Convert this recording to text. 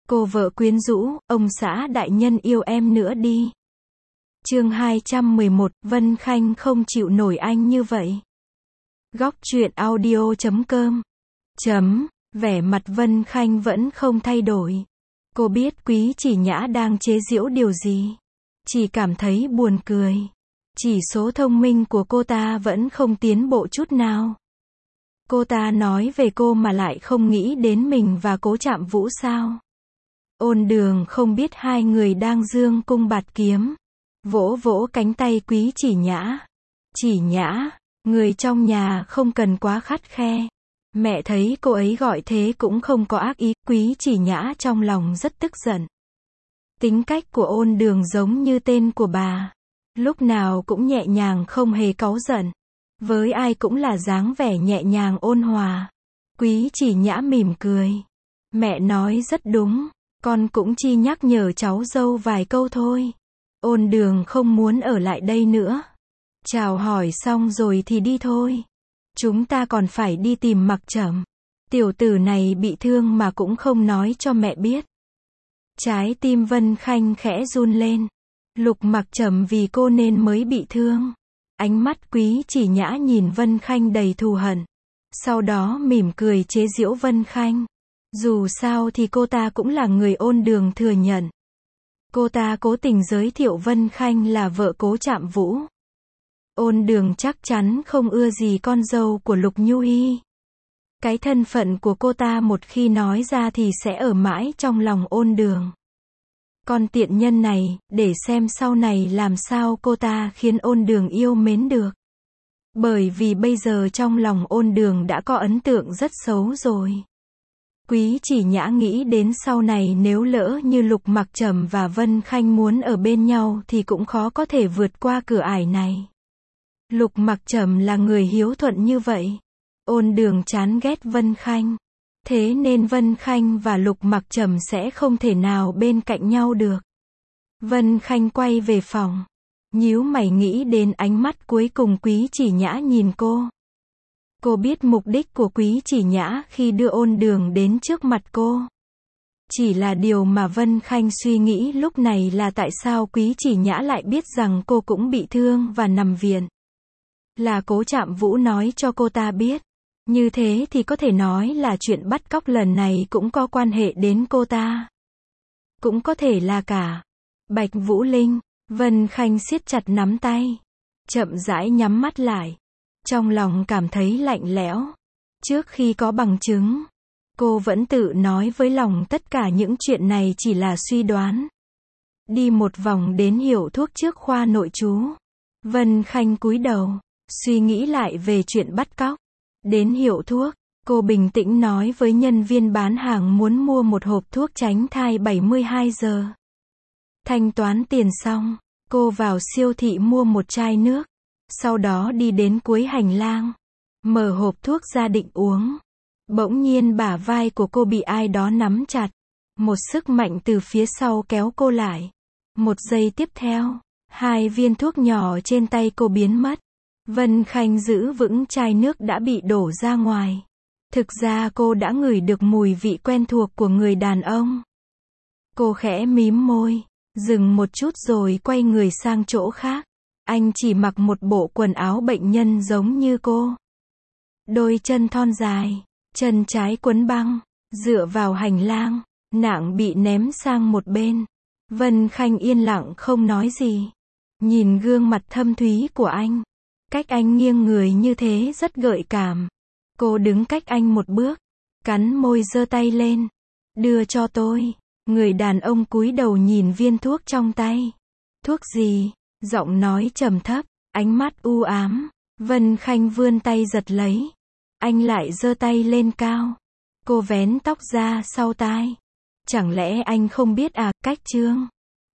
Cô vợ quyến rũ, ông xã đại nhân yêu em nữa đi. Chương 211, Vân Khanh không chịu nổi anh như vậy. Góc truyện audio.com. Vẻ mặt Vân Khanh vẫn không thay đổi. Cô biết Quý Chỉ Nhã đang chế giễu điều gì. Chỉ cảm thấy buồn cười. Chỉ số thông minh của cô ta vẫn không tiến bộ chút nào. Cô ta nói về cô mà lại không nghĩ đến mình và Cố Trạm Vũ sao? Ôn Đường không biết hai người đang dương cung bạt kiếm. Vỗ vỗ cánh tay Quý Chỉ Nhã. Chỉ Nhã, người trong nhà không cần quá khắt khe. Mẹ thấy cô ấy gọi thế cũng không có ác ý. Quý Chỉ Nhã trong lòng rất tức giận. Tính cách của Ôn Đường giống như tên của bà. Lúc nào cũng nhẹ nhàng không hề cáu giận. Với ai cũng là dáng vẻ nhẹ nhàng ôn hòa. Quý Chỉ Nhã mỉm cười. Mẹ nói rất đúng. Con cũng chỉ nhắc nhở cháu dâu vài câu thôi. Ôn Đường không muốn ở lại đây nữa. Chào hỏi xong rồi thì đi thôi. Chúng ta còn phải đi tìm Mặc Trầm. Tiểu tử này bị thương mà cũng không nói cho mẹ biết. Trái tim Vân Khanh khẽ run lên. Lục Mặc Trầm vì cô nên mới bị thương. Ánh mắt Quý Chỉ Nhã nhìn Vân Khanh đầy thù hận. Sau đó mỉm cười chế giễu Vân Khanh. Dù sao thì cô ta cũng là người Ôn Đường thừa nhận. Cô ta cố tình giới thiệu Vân Khanh là vợ Cố Trạm Vũ. Ôn Đường chắc chắn không ưa gì con dâu của Lục Nhu Hi. Cái thân phận của cô ta một khi nói ra thì sẽ ở mãi trong lòng Ôn Đường. Con tiện nhân này, để xem sau này làm sao cô ta khiến Ôn Đường yêu mến được. Bởi vì bây giờ trong lòng Ôn Đường đã có ấn tượng rất xấu rồi. Quý Chỉ Nhã nghĩ đến sau này nếu lỡ như Lục Mặc Trầm và Vân Khanh muốn ở bên nhau thì cũng khó có thể vượt qua cửa ải này. Lục Mặc Trầm là người hiếu thuận như vậy. Ôn Đường chán ghét Vân Khanh. Thế nên Vân Khanh và Lục Mặc Trầm sẽ không thể nào bên cạnh nhau được. Vân Khanh quay về phòng. Nhíu mày nghĩ đến ánh mắt cuối cùng Quý Chỉ Nhã nhìn cô. Cô biết mục đích của Quý Chỉ Nhã khi đưa Ôn Đường đến trước mặt cô. Chỉ là điều mà Vân Khanh suy nghĩ lúc này là tại sao Quý Chỉ Nhã lại biết rằng cô cũng bị thương và nằm viện. Là Cố Trạm Vũ nói cho cô ta biết. Như thế thì có thể nói là chuyện bắt cóc lần này cũng có quan hệ đến cô ta. Cũng có thể là cả. Bạch Vũ Linh. Vân Khanh siết chặt nắm tay. Chậm rãi nhắm mắt lại. Trong lòng cảm thấy lạnh lẽo. Trước khi có bằng chứng, cô vẫn tự nói với lòng tất cả những chuyện này chỉ là suy đoán. Đi một vòng đến hiệu thuốc trước khoa nội trú. Vân Khanh cúi đầu, suy nghĩ lại về chuyện bắt cóc. Đến hiệu thuốc, cô bình tĩnh nói với nhân viên bán hàng muốn mua một hộp thuốc tránh thai 72 giờ. Thanh toán tiền xong, cô vào siêu thị mua một chai nước. Sau đó đi đến cuối hành lang. Mở hộp thuốc ra định uống. Bỗng nhiên bả vai của cô bị ai đó nắm chặt. Một sức mạnh từ phía sau kéo cô lại. Một giây tiếp theo, hai viên thuốc nhỏ trên tay cô biến mất. Vân Khanh giữ vững chai nước đã bị đổ ra ngoài. Thực ra cô đã ngửi được mùi vị quen thuộc của người đàn ông. Cô khẽ mím môi, dừng một chút rồi quay người sang chỗ khác. Anh chỉ mặc một bộ quần áo bệnh nhân giống như cô. Đôi chân thon dài, chân trái quấn băng, dựa vào hành lang, nạng bị ném sang một bên. Vân Khanh yên lặng không nói gì. Nhìn gương mặt thâm thúy của anh. Cách anh nghiêng người như thế rất gợi cảm. Cô đứng cách anh một bước, cắn môi giơ tay lên. Đưa cho tôi. Người đàn ông cúi đầu nhìn viên thuốc trong tay. Thuốc gì? Giọng nói trầm thấp, ánh mắt u ám. Vân Khanh vươn tay giật lấy. Anh lại giơ tay lên cao. Cô vén tóc ra sau tai. Chẳng lẽ anh không biết à, cách chương